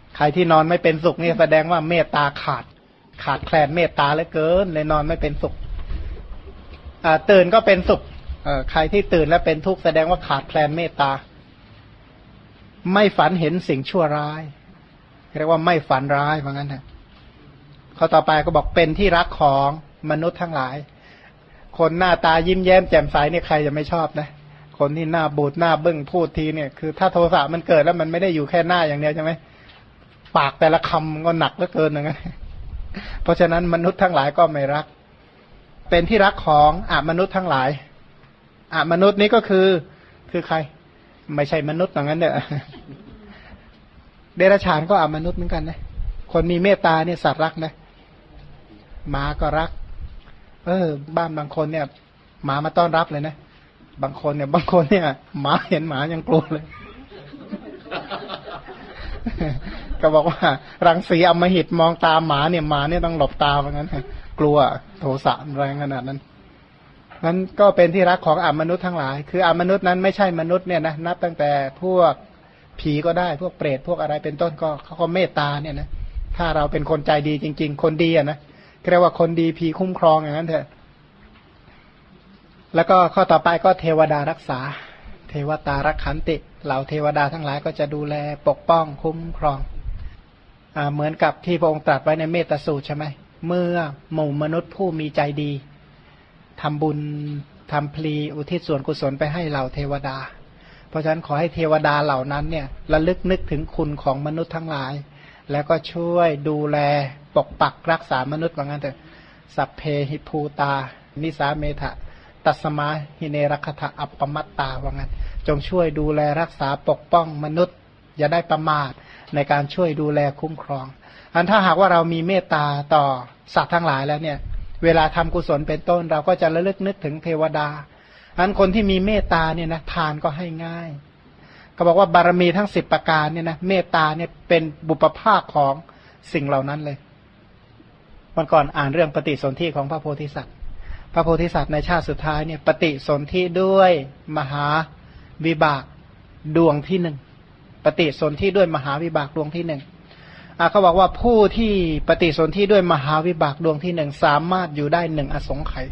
ใครที่นอนไม่เป็นสุขนี่แสดงว่าเมตตาขาดแคลนเมตตาเหลือเกินเลยนอนไม่เป็นสุขตื่นก็เป็นสุขใครที่ตื่นแล้วเป็นทุกข์แสดงว่าขาดแคลนเมตตาไม่ฝันเห็นสิ่งชั่วร้ายเรียกว่าไม่ฝันร้ายว่างั้นนะข้อต่อไปก็บอกเป็นที่รักของมนุษย์ทั้งหลายคนหน้าตายิ้มแย้มแจ่มใสเนี่ยใครจะไม่ชอบนะคนที่หน้าบูดหน้าบึ้งพูดทีเนี่ยคือถ้าโทสะมันเกิดแล้วมันไม่ได้อยู่แค่หน้าอย่างเดียวใช่ไหมปากแต่ละคำก็หนักเหลือเกินอย่างนั้นเพราะฉะนั้นมนุษย์ทั้งหลายก็ไม่รักเป็นที่รักของมนุษย์ทั้งหลายมนุษย์นี้ก็คือใครไม่ใช่มนุษย์อย่างนั้นเนี่ยเดรัจฉานก็มนุษย์เหมือนกันนะคนมีเมตตาเนี่ยสัตว์รักนะหมาก็รักบ้านบางคนเนี่ยหมามาต้อนรับเลยนะบางคนเนี่ยหมาเห็นหมายังกลัวเลย ก็บอกว่ารังสีอำมหิตมองตาหมาเนี่ยหมาเนี่ยต้องหลบตาเหมือนกันกลัวโทสะแรงขนาดนั้นนั้นก็เป็นที่รักของมนุษย์ทั้งหลายคือมนุษย์นั้นไม่ใช่มนุษย์เนี่ยนะนับตั้งแต่พวกผีก็ได้พวกเปรตพวกอะไรเป็นต้นก็เขาก็เมตตาเนี่ยนะถ้าเราเป็นคนใจดีจริงๆคนดีนะเรียกว่าคนดีผีคุ้มครองอย่างนั้นเถอะแล้วก็ข้อต่อไปก็เทวดารักษาเทวตารักขันติเหล่าเทวดาทั้งหลายก็จะดูแลปกป้องคุ้มครองเหมือนกับที่พระองค์ตรัสไว้ในเมตสูตรใช่ไหมเมื่อหมู่มนุษย์ผู้มีใจดีทำบุญทำพลีอุทิศส่วนกุศลไปให้เหล่าเทวดาเพราะฉะนั้นขอให้เทวดาเหล่านั้นเนี่ยระลึกนึกถึงคุณของมนุษย์ทั้งหลายแล้วก็ช่วยดูแลปกปักรักษามนุษย์ว่างั้นเถอะสัพเพหิภูตานิสาเมทะตัสมาหิเนรคทะอัปปมัตตาว่างั้นจงช่วยดูแลรักษาปกป้องมนุษย์อย่าได้ประมาทในการช่วยดูแลคุ้มครองถ้าหากว่าเรามีเมตตาต่อสัตว์ทั้งหลายแล้วเนี่ยเวลาทำกุศลเป็นต้นเราก็จะระลึกนึกถึงเทวดาคนที่มีเมตตาเนี่ยนะทานก็ให้ง่ายก็บอกว่าบารมีทั้ง10ประการเนี่ยนะเมตตาเนี่ยเป็นบุปภาคของสิ่งเหล่านั้นเลยวันก่อนอ่านเรื่องปฏิสนธิของพระโพธิสัตว์พระโพธิสัตว์ในชาติสุดท้ายเนี่ยปฏิสนธิด้วยมหาวิบากดวงที่หนึ่งปฏิสนธิด้วยมหาวิบากดวงที่หนึ่งเขาบอกว่าผู้ที่ปฏิสนธิด้วยมหาวิบากดวงที่หนึ่งสามารถอยู่ได้1อสงไขย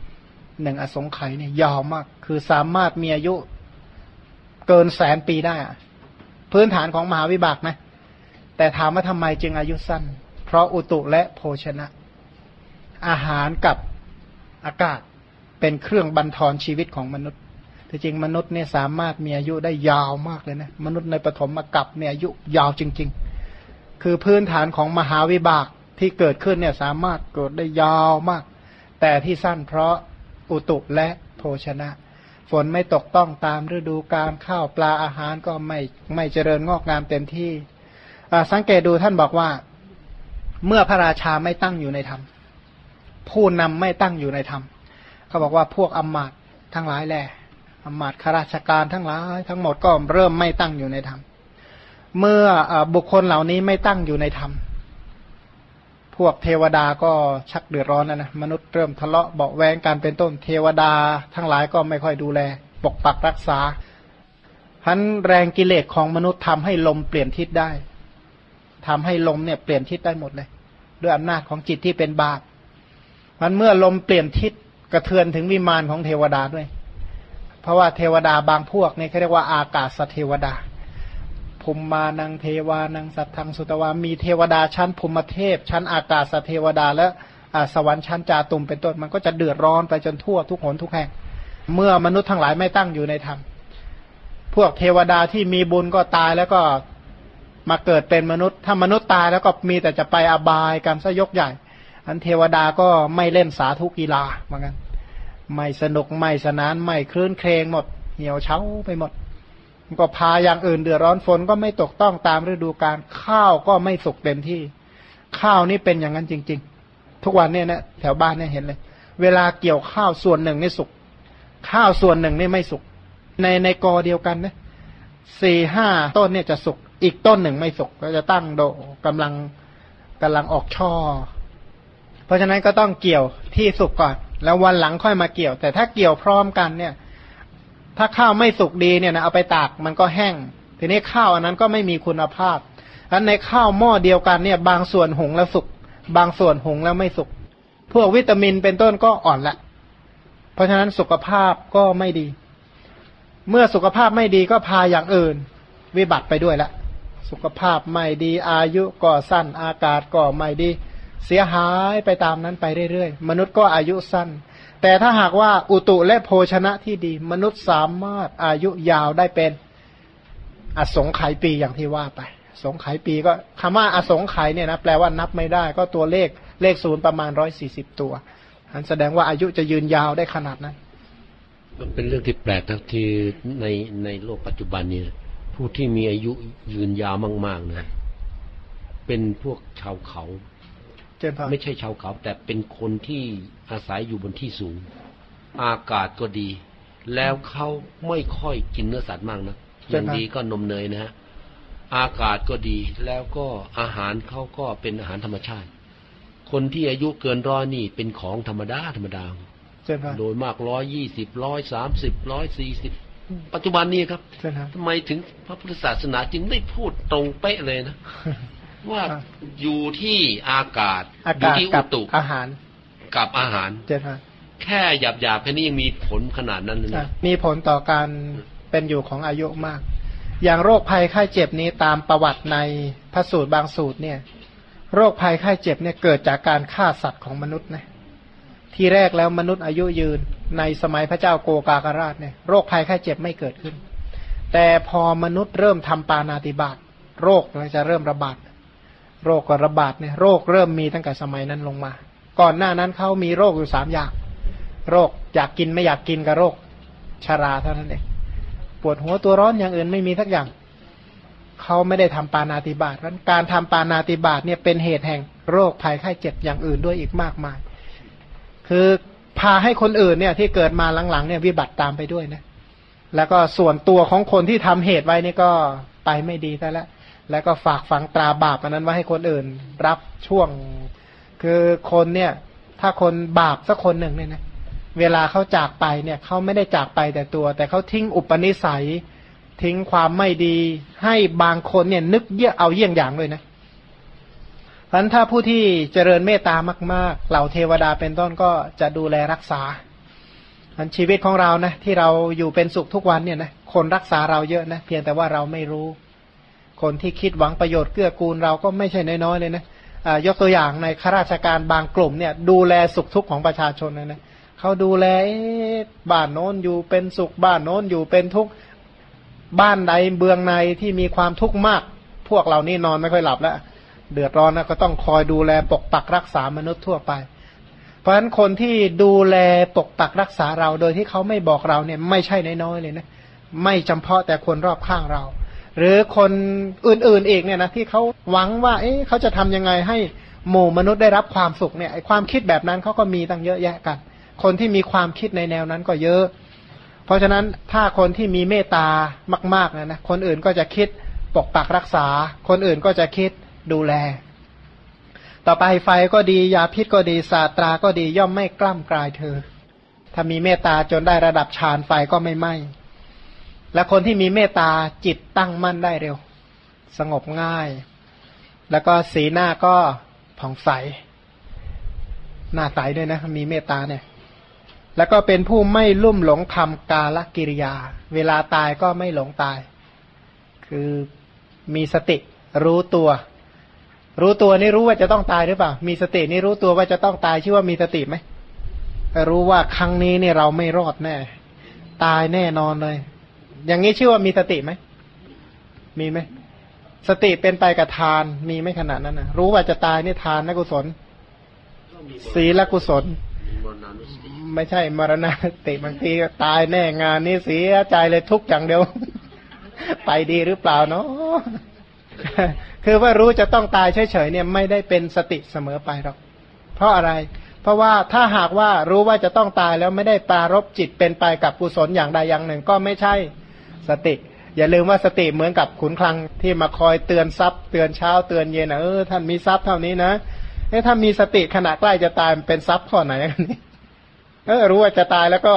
1อสงไขยเนี่ยยาวมากคือสามารถมีอายุเกิน100,000 ปีได้พื้นฐานของมหาวิบากนะแต่ถามว่าทำไมจึงอายุสั้นเพราะอุตุและโภชนะอาหารกับอากาศเป็นเครื่องบั่นทอนชีวิตของมนุษย์แต่จริงมนุษย์เนี่ยสามารถมีอายุได้ยาวมากเลยนะมนุษย์ในปฐมกัปเนี่ยอายุยาวจริงๆคือพื้นฐานของมหาวิบากที่เกิดขึ้นเนี่ยสามารถเกิดได้ยาวมากแต่ที่สั้นเพราะอุตุและโภชนะฝนไม่ตกต้องตามฤดูกาลข้าวปลาอาหารก็ไม่เจริญงอกงามเต็มที่สังเกตดูท่านบอกว่าเมื่อพระราชาไม่ตั้งอยู่ในธรรมผู้นำไม่ตั้งอยู่ในธรรมเขาบอกว่าพวกอมาตย์ทั้งหลายแหละอมาตย์ข้าราชการทั้งหลายทั้งหมดก็เริ่มไม่ตั้งอยู่ในธรรมเมื่อบุคคลเหล่านี้ไม่ตั้งอยู่ในธรรมพวกเทวดาก็ชักเดือดร้อนนะมนุษย์เริ่มทะเลาะเบาะแวงกันเป็นต้นเทวดาทั้งหลายก็ไม่ค่อยดูแลปกปักรักษาพันแรงกิเลสของมนุษย์ทำให้ลมเปลี่ยนทิศได้ทำให้ลมเนี่ยเปลี่ยนทิศได้หมดเลยด้วยอำนาจของจิตที่เป็นบาปมันเมื่อลมเปลี่ยนทิศกระเทือนถึงวิมานของเทวดาด้วยเพราะว่าเทวดาบางพวกเนี่ยเขาเรียกว่าอากาศเทวดาภูมิมานังเทวานังสัทธังสุตวามีเทวดาชั้นภูมิเทพชั้นอากาศเทวดาและสวรรค์ชั้นจาตุมเป็นต้นมันก็จะเดือดร้อนไปจนทั่วทุกหนทุกแห่งเมื่อมนุษย์ทั้งหลายไม่ตั้งอยู่ในธรรมพวกเทวดาที่มีบุญก็ตายแล้วก็มาเกิดเป็นมนุษย์ถ้ามนุษย์ตายแล้วก็มีแต่จะไปอบายกันซะยกใหญ่อันเทวดาก็ไม่เล่นสาธุกีฬาเหมือนกันไม่สนุกไม่สนานไม่คลื่นเครงหมดเหี่ยวเฉาไปหมดก็พาอย่างอื่นเดือดร้อนฝนก็ไม่ตกต้องตามฤดูกาลข้าวก็ไม่สุกเต็มที่ข้าวนี่เป็นอย่างนั้นจริงๆทุกวันเนี่ยนะแถวบ้านเนี่ยเห็นเลยเวลาเกี่ยวข้าวส่วนหนึ่งนี่สุกข้าวส่วนหนึ่งนี่ไม่สุกในกอเดียวกันนะ4-5 ต้นเนี่ยจะสุกอีกต้นหนึ่งไม่สุกก็จะตั้งโดกำลังออกช่อเพราะฉะนั้นก็ต้องเกี่ยวที่สุกก่อนแล้ววันหลังค่อยมาเกี่ยวแต่ถ้าเกี่ยวพร้อมกันเนี่ยถ้าข้าวไม่สุกดีเนี่ยนะเอาไปตากมันก็แห้งทีนี้ข้าวอันนั้นก็ไม่มีคุณภาพอันในข้าวหม้อเดียวกันเนี่ยบางส่วนหุงแล้วสุกบางส่วนหุงแล้วไม่สุกพวกวิตามินเป็นต้นก็อ่อนละเพราะฉะนั้นสุขภาพก็ไม่ดีเมื่อสุขภาพไม่ดีก็พาอย่างอื่นวิบัติไปด้วยละสุขภาพไม่ดีอายุก็สั้นอากาศก็ไม่ดีเสียหายไปตามนั้นไปเรื่อยๆมนุษย์ก็อายุสั้นแต่ถ้าหากว่าอุตุและโภชนะที่ดีมนุษย์สามารถอายุยาวได้เป็นอสงไขยปีอย่างที่ว่าไปสงไขยปีก็คำว่าอสงไขยเนี่ยนะแปลว่านับไม่ได้ก็ตัวเลขศูนย์ประมาณ140ตัวอันแสดงว่าอายุจะยืนยาวได้ขนาดนั้นมันเป็นเรื่องที่แปลกนะที่ในโลกปัจจุบันนี้ผู้ที่มีอายุยืนยาวมากๆนะเป็นพวกชาวเขาไม่ใช่ชาวเขาแต่เป็นคนที่อาศัยอยู่บนที่สูงอากาศก็ดีแล้วเขาไม่ค่อยกินเนื้อสัตว์มากนะอย่างดีก็นมเนยนะฮะอากาศก็ดีแล้วก็อาหารเขาก็เป็นอาหารธรรมชาติคนที่อายุเกิน100นี่เป็นของธรรมดาโดยมาก120 130 140ปัจจุบันนี้ครับทำไมถึงพระพุทธศาสนาจึงไม่พูดตรงเป๊ะเลยนะว่าอยู่ที่อากาศอยู่ที่อุตุอาหารกับอาหารแค่หยาบๆแค่นี้ยังมีผลขนาดนั้นเลยนะมีผลต่อการเป็นอยู่ของอายุมากอย่างโรคภัยไข้เจ็บนี้ตามประวัติในพระสูตรบางสูตรเนี่ยโรคภัยไข้เจ็บเนี่ยเกิดจากการฆ่าสัตว์ของมนุษย์นะที่แรกแล้วมนุษย์อายุยืนในสมัยพระเจ้าโกกากราชเนี่ยโรคภัยไข้เจ็บไม่เกิดขึ้นแต่พอมนุษย์เริ่มทำปาณาติบาตโรคจะเริ่มระบาดโรคก็ระบาดเนี่ยโรคเริ่มมีตั้งแต่สมัยนั้นลงมาก่อนหน้านั้นเขามีโรคอยู่3อย่างโรคอยากกินไม่อยากกินกับโรคชราเท่านั้นเองปวดหัวตัวร้อนอย่างอื่นไม่มีสักอย่างเขาไม่ได้ทำปาณาติบาตเพราะการทำปาณาติบาตเนี่ยเป็นเหตุแห่งโรคภัยไข้เจ็บอย่างอื่นด้วยอีกมากมายคือพาให้คนอื่นเนี่ยที่เกิดมาหลังๆเนี่ยวิบัติตามไปด้วยนะแล้วก็ส่วนตัวของคนที่ทำเหตุไว้นี่ก็ไปไม่ดีซะแล้วก็ฝากฝังตราบาปอันนั้นไว้ให้คนอื่นรับช่วงคือคนเนี่ยถ้าคนบาปสักคนหนึ่งเนี่ยนะเวลาเขาจากไปเนี่ยเขาไม่ได้จากไปแต่ตัวแต่เขาทิ้งอุปนิสัยทิ้งความไม่ดีให้บางคนเนี่ยนึกเยี่ยเอาเยี่ยงอย่างเลยนะเพราะฉะนั้นถ้าผู้ที่เจริญเมตตามากๆเหล่าเทวดาเป็นต้นก็จะดูแลรักษาอันชีวิตของเรานะที่เราอยู่เป็นสุขทุกวันเนี่ยนะคนรักษาเราเยอะนะเพียงแต่ว่าเราไม่รู้คนที่คิดหวังประโยชน์เกื้อกูลเราก็ไม่ใช่น้อยๆเลยนะยกตัวอย่างในข้าราชการบางกลุ่มเนี่ยดูแลสุขทุกข์ของประชาชนนะเขาดูแลบ้านโน้นอยู่เป็นสุขบ้านโน้นอยู่เป็นทุกข์บ้านใดเบืองในที่มีความทุกข์มากพวกเรานี่นอนไม่ค่อยหลับแล้วเดือดร้อนนะก็ต้องคอยดูแลปกปักรักษามนุษย์ทั่วไปเพราะฉะนั้นคนที่ดูแลปกปักรักษาเราโดยที่เขาไม่บอกเราเนี่ยไม่ใช่น้อยๆเลยนะไม่จำเพาะแต่คนรอบข้างเราหรือคนอื่นๆอีกเนี่ยนะที่เขาหวังว่าเขาจะทำยังไงให้หมู่มนุษย์ได้รับความสุขเนี่ยไอ้ความคิดแบบนั้นเขาก็มีตั้งเยอะแยะกันคนที่มีความคิดในแนวนั้นก็เยอะเพราะฉะนั้นถ้าคนที่มีเมตตามากๆนะคนอื่นก็จะคิดปกปักรักษาคนอื่นก็จะคิดดูแลต่อไปไฟก็ดียาพิษก็ดีศาสตราก็ดีย่อมไม่กล้ำกลายเธอถ้ามีเมตตาจนได้ระดับฌานไฟก็ไม่ไหม้และคนที่มีเมตตาจิตตั้งมั่นได้เร็วสงบง่ายแล้วก็สีหน้าก็ผ่องใสหน้าใสด้วยนะมีเมตตาเนี่ยแล้วก็เป็นผู้ไม่ลุ่มหลงทำกาลกิริยาเวลาตายก็ไม่หลงตายคือมีสติรู้ตัวนี่รู้ว่าจะต้องตายหรือเปล่ามีสตินี่รู้ตัวว่าจะต้องตายชื่อว่ามีสติไหมรู้ว่าครั้งนี้นี่เราไม่รอดแน่ตายแน่นอนเลยอย่างนี้ชื่อว่ามีสติไหมมีไหมสติเป็นไปกับทานมีไหมขนาดนั้นนะรู้ว่าจะตายนี่ทานนะกุศลศีลกุศลไม่ใช่มรณะสติบางทีก็ตายแน่งานนี้เสียใจเลยทุกอย่างเดียวไปดีหรือเปล่าเนาะคือว่ารู้จะต้องตายเฉยๆเนี่ยไม่ได้เป็นสติเสมอไปหรอกเพราะอะไรเพราะว่าถ้าหากว่ารู้ว่าจะต้องตายแล้วไม่ได้ปรารภจิตเป็นไปกับกุศลอย่างใดอย่างหนึ่งก็ไม่ใช่สติอย่าลืมว่าสติเหมือนกับขุนคลังที่มาคอยเตือนทรัพย์เตือนเช้าเตือนเย็นท่านมีทรัพย์เท่านี้นะถ้ามีสติขณะใกล้จะตายเป็นทรัพย์ข้อไหนกันนี่รู้ว่าจะตายแล้วก็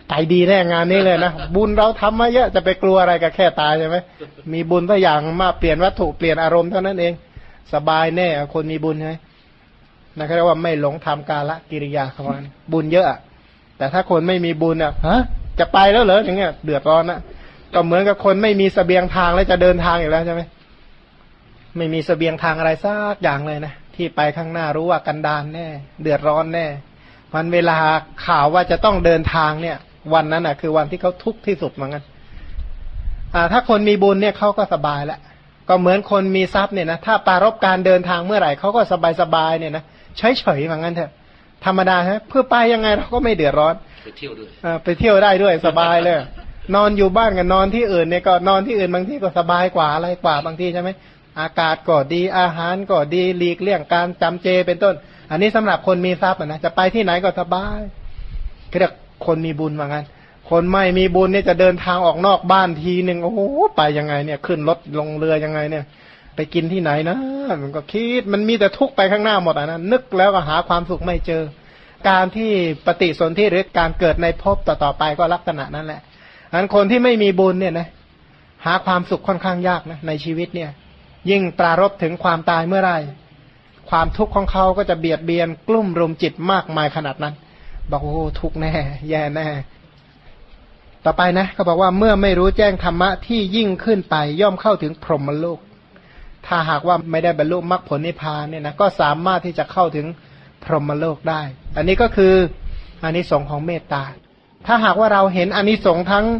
ใจดีแน่งานนี้เลยนะบุญเราทำมาเยอะจะไปกลัวอะไรกับแค่ตายใช่ไหมมีบุญตัวอย่างมาเปลี่ยนวัตถุเปลี่ยนอารมณ์เท่านั้นเองสบายแน่คนมีบุญใช่ไหมนะครับเรียกว่าไม่หลงทำกาลกิริยาของมันบุญเยอะแต่ถ้าคนไม่มีบุญอ่ะฮะจะไปแล้วเหรออย่างเงี้ยเดือดร้อนนะก็เหมือนกับคนไม่มีเสบียงทางแล้วจะเดินทางอยู่แล้วใช่ไหมไม่มีเสบียงทางอะไรสักอย่างเลยนะที่ไปข้างหน้ารู้ว่ากันดารแน่เดือดร้อนแน่วันเวลาข่าวว่าจะต้องเดินทางเนี่ยวันนั้นอ่ะคือวันที่เขาทุกข์ที่สุดเหมือนกันถ้าคนมีบุญเนี่ยเขาก็สบายแล้วก็เหมือนคนมีทรัพย์เนี่ยนะถ้าปรารภการเดินทางเมื่อไหร่เขาก็สบายเนี่ยนะเฉยๆเหมือนกันเถอะธรรมดาฮะเพื่อไปยังไงเราก็ไม่เดือดร้อนไปเที่ยวด้วยไปเที่ยวได้ด้วยสบายเลยนอนอยู่บ้านกับนอนที่อื่นเนี่ยก็นอนที่อื่นบางที่ก็สบายกว่าอะไรกว่าบางที่ใช่ไหมอากาศก็ดีอาหารก็ดีหลีกเลี่ยงการจำเจเป็นต้นอันนี้สำหรับคนมีทรัพย์นะจะไปที่ไหนก็สบายเรียกคนมีบุญเหมือนกันคนไม่มีบุญเนี่ยจะเดินทางออกนอกบ้านทีหนึ่งโอ้โหไปยังไงเนี่ยขึ้นรถลงเรือยังไงเนี่ยไปกินที่ไหนนะมันก็คิดมันมีแต่ทุกข์ไปข้างหน้าหมดอ่ะนะนึกแล้วก็หาความสุขไม่เจอการที่ปฏิสนธิหรือการเกิดในภพต่อไปก็ลักษณะนั้นแหละอันคนที่ไม่มีบุญเนี่ยนะหาความสุขค่อนข้างยากนะในชีวิตเนี่ยยิ่งปรารภถึงความตายเมื่อไรความทุกข์ของเขาก็จะเบียดเบียนกลุ่มรุมจิตมากมายขนาดนั้นบอกโอ้ทุกข์แน่แย่แน่ต่อไปนะเขาบอกว่าเมื่อไม่รู้แจ้งธรรมะที่ยิ่งขึ้นไปย่อมเข้าถึงพรหมโลกถ้าหากว่าไม่ได้บรรลุมรรคผลนิพพานเนี่ยนะก็สามารถที่จะเข้าถึงพรหมโลกได้อันนี้ก็คืออานิสงส์ของเมตตาถ้าหากว่าเราเห็นอานิสงส์ทั้ง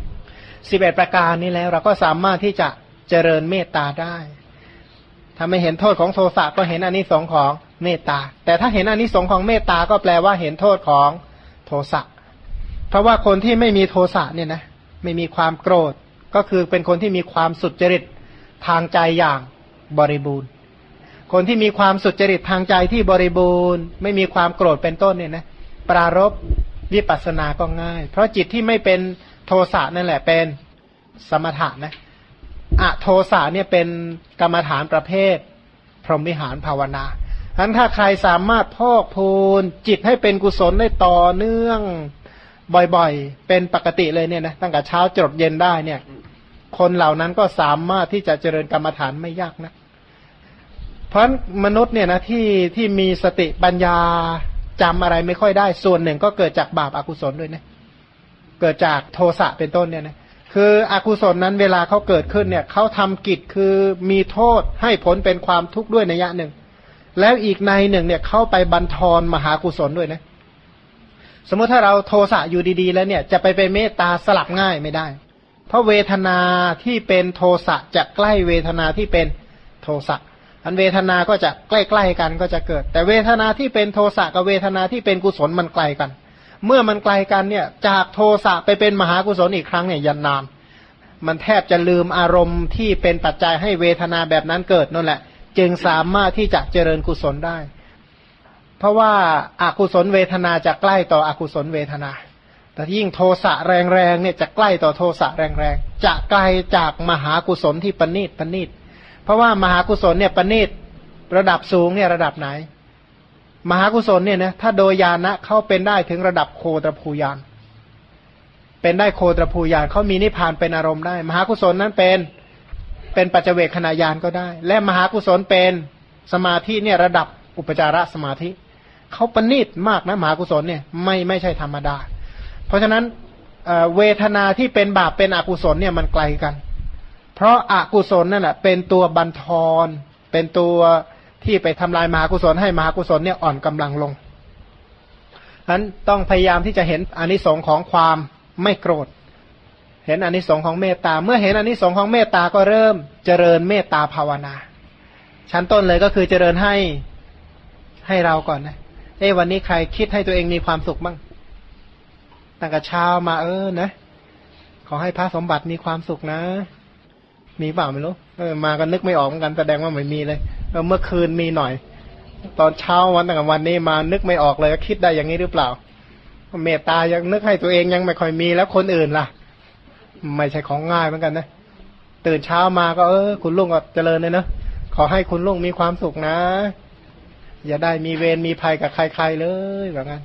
11ประการนี้แล้วเราก็สามารถที่จะเจริญเมตตาได้ถ้าไม่เห็นโทษของโทสะก็เห็นอานิสงส์ของเมตตาแต่ถ้าเห็นอานิสงส์ของเมตตาก็แปลว่าเห็นโทษของโทสะเพราะว่าคนที่ไม่มีโทสะเนี่ยนะไม่มีความโกรธก็คือเป็นคนที่มีความสุจริตทางใจอย่างบริบูรณ์คนที่มีความสุจริตทางใจที่บริบูรณ์ไม่มีความโกรธเป็นต้นเนี่ยนะปรารภวิปัสสนาก็ง่ายเพราะจิตที่ไม่เป็นโทสะนั่นแหละเป็นสมถะนะอโทสะเนี่ยเป็นกรรมฐานประเภทพรหมวิหารภาวนาฉะนั้นถ้าใครสามารถพอกพูนจิตให้เป็นกุศลได้ต่อเนื่องบ่อยๆเป็นปกติเลยเนี่ยนะตั้งแต่เช้าจดเย็นได้เนี่ยคนเหล่านั้นก็สามารถที่จะเจริญกรรมฐานไม่ยากนะเพราะมนุษย์เนี่ยนะที่มีสติปัญญาจำอะไรไม่ค่อยได้ส่วนหนึ่งก็เกิดจากบาปอกุศลด้วยนะเกิดจากโทสะเป็นต้นเนี่ยนะคืออกุศลนั้นเวลาเขาเกิดขึ้นเนี่ยเขาทำกิจคือมีโทษให้ผลเป็นความทุกข์ด้วยนัยยะหนึ่งแล้วอีกในหนึ่งเนี่ยเข้าไปบั่นทอนมหากุศลด้วยนะสมมติถ้าเราโทสะอยู่ดีๆแล้วเนี่ยจะไปเป็นเมตตาสลับง่ายไม่ได้เพราะเวทนาที่เป็นโทสะจะใกล้เวทนาที่เป็นโทสะอันเวทนาก็จะใกล้ๆกันก็จะเกิดแต่เวทนาที่เป็นโทสะกับเวทนาที่เป็นกุศลมันไกลกันเมื่อมันไกลกันเนี่ยจากโทสะไปเป็นมหากุศลอีกครั้งเนี่ยยันนานมันแทบจะลืมอารมณ์ที่เป็นปัจจัยให้เวทนาแบบนั้นเกิดนั่นแหละจึงสามารถที่จะเจริญกุศลได้เพราะว่าอกุศลเวทนาจะใกล้ต่ออกุศลเวทนาแต่ยิ่งโทสะแรงๆเนี่ยจะใกล้ต่อโทสะแรงๆจะไกลจากมหากุศลที่ประณีตเพราะว่ามหากุศลเนี่ยประณีตระดับสูงเนี่ยระดับไหนมหากุศลเนี่ยนะถ้าโดยญาณะเขาเป็นได้ถึงระดับโคตรภูญาณเป็นได้โคตรภูญาณเขามีนิพพานเป็นอารมณ์ได้มหากุศลนั้นเป็นปัจเจเวคขณะญาณก็ได้และมหากุศลเป็นสมาธิเนี่ยระดับอุปจารสมาธิเขาประณีตมากนะมหากุศลเนี่ยไม่ใช่ธรรมดาเพราะฉะนั้นเวทนาที่เป็นบาปเป็นอกุศลเนี่ยมันไกลกันเพราะอกุศลนั่นแหละเป็นตัวบั่นทอนเป็นตัวที่ไปทำลายมหากุศลให้มหากุศลเนี่ยอ่อนกำลังลงฉะนั้นต้องพยายามที่จะเห็นอานิสงส์ของความไม่โกรธเห็นอานิสงส์ของเมตตาเมื่อเห็นอานิสงส์ของเมตตาก็เริ่มเจริญเมตตาภาวนาชั้นต้นเลยก็คือเจริญให้เราก่อนนะวันนี้ใครคิดให้ตัวเองมีความสุขบ้างตั้งแต่เช้ามานะขอให้พระสมบัติมีความสุขนะมีเปล่าไม่รู้มากันนึกไม่ออกเหมือนกันแสดงว่าไม่มีเลยเมื่อคืนมีหน่อยตอนเช้าวันตั้งแต่วันนี้มานึกไม่ออกเลยคิดได้อย่างนี้หรือเปล่าเมตตายังนึกให้ตัวเองยังไม่ค่อยมีแล้วคนอื่นล่ะไม่ใช่ของง่ายเหมือนกันนะตื่นเช้ามาก็คุณลุงก็เจริญเลยเนาะขอให้คุณลุงมีความสุขนะอย่าได้มีเวรมีภัยกับใครๆเลยแบบนั้น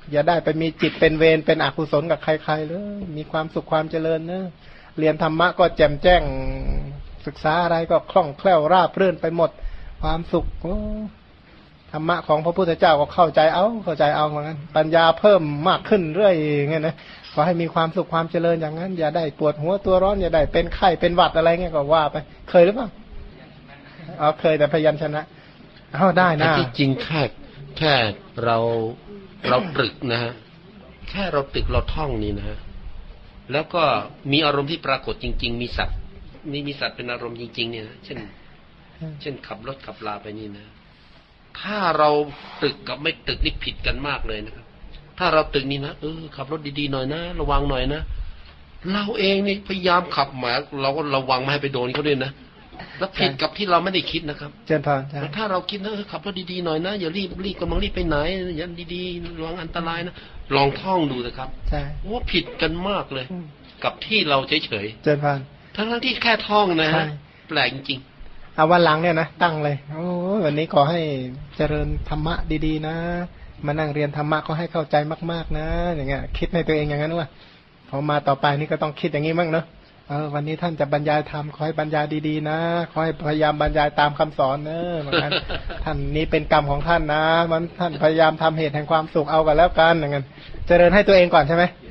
อย่าได้ไปมีจิตเป็นเวรเป็นอกุศลกับใครๆเลยมีความสุขความเจริญเนอะเรียนธรรมะก็แจ่มแจ้งศึกษาอะไรก็คล่องแคล่วราบรื่นไปหมดความสุขธรรมะของพระพุทธเจ้าก็เข้าใจเอาเหมือนกันปัญญาเพิ่มมากขึ้นเรื่อยเงี้ยนะขอให้มีความสุขความเจริญอย่างนั้นอย่าได้ปวดหัวตัวร้อนอย่าได้เป็นไข้เป็นหวัดอะไรเงี้ยก็ว่าไปเคยหรือเปล่าเคยแต่พยัญชนะได้นะที่จริงแค่เราตรึกนะฮะแค่เราตรึกเราท่องนี่นะฮะแล้วก็มีอารมณ์ที่ปรากฏจริงๆมีสัตว์เป็นอารมณ์จริงๆเนี่ยนะเช่นขับรถขับลาไปนี่นะถ้าเราตรึกกับไม่ตรึกนี่ผิดกันมากเลยนะครับถ้าเราตรึกนี่นะขับรถดีๆหน่อยนะระวังหน่อยนะเราเองนี่พยายามขับมาเราก็ระวังไม่ให้ไปโดนเขาด้วยนะแล้วผิดกับที่เราไม่ได้คิดนะครับเจนพานถ้าเราคิดนะขับรถดีๆหน่อยนะอย่ารีบกำลังรีบไปไหนอย่าดีๆระวังอันตรายนะลองท่องดูนะครับใช่ว่าผิดกันมากเลยกับที่เราเฉยๆเจนพานทั้งที่แค่ท่องนะฮะแปลกจริงเอาวันหลังเนี่ยนะตั้งเลยโอ้วันนี้ขอให้เจริญธรรมะดีๆนะมานั่งเรียนธรรมะก็ให้เข้าใจมากๆนะอย่างเงี้ยคิดในตัวเองอย่างนั้นว่าพอมาต่อไปนี่ก็ต้องคิดอย่างนี้บ้างเนาะวันนี้ท่านจะบรรยายธรรมขอให้บรรยายดีๆนะขอให้พยายามบรรยายตามคำสอนเนอะเหมือนกันท่านนี้เป็นกรรมของท่านนะมันท่านพยายามทำเหตุแห่งความสุขเอากันแล้วกันอย่างนั้นเจริญให้ตัวเองก่อนใช่ไหม